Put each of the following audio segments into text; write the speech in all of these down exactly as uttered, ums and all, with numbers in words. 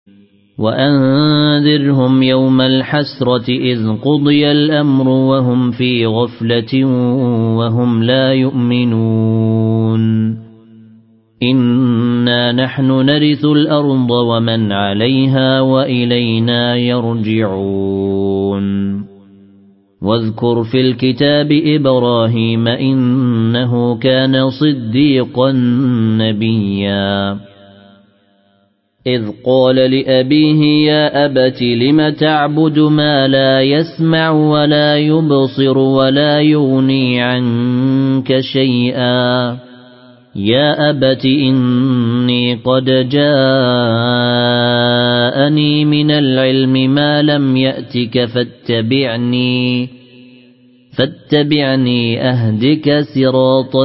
وأنذرهم يوم الحسرة إذ قضي الأمر وهم في غفلة وهم لا يؤمنون إنا نحن نرث الأرض ومن عليها وإلينا يرجعون واذكر في الكتاب إبراهيم إنه كان صديقا نبيا إذ قال لأبيه يا أبت لم تعبد ما لا يسمع ولا يبصر ولا يغني عنك شيئا يا أبت إني قد جاءني من العلم ما لم يأتك فاتبعني فاتبعني أهدك صراطا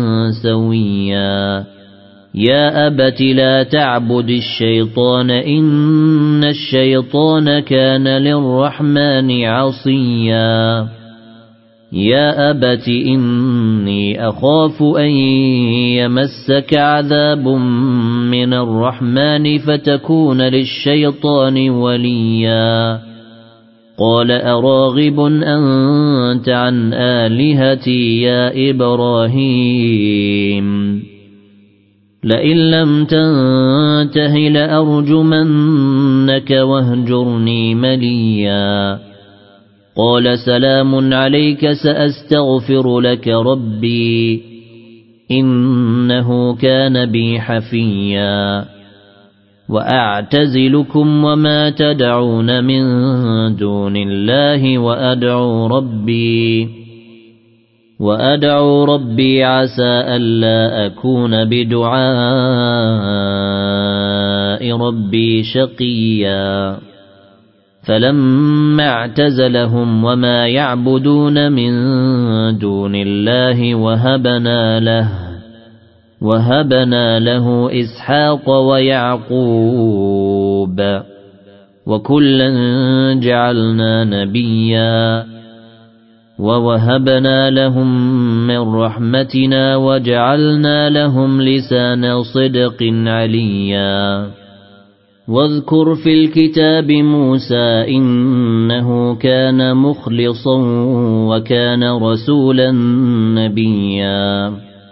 سويا يا أبت لا تعبد الشيطان إن الشيطان كان للرحمن عصيا يا أبت إني أخاف أن يمسك عذاب من الرحمن فتكون للشيطان وليا قال أراغب أنت عن آلهتي يا إبراهيم لئن لم تنته لأرجمنك واهجرني مليا قال سلام عليك سأستغفر لك ربي إنه كان بي حفيا وأعتزلكم وما تدعون من دون الله وأدعو ربي وأدعو ربي عسى ألا أكون بدعاء ربي شقيا فلما اعتزلهم وما يعبدون من دون الله وهبنا له وهبنا له إسحاق ويعقوب وكلا جعلنا نبيا ووهبنا لهم من رحمتنا وجعلنا لهم لسان صدق عليا واذكر في الكتاب موسى إنه كان مخلصا وكان رسولا نبيا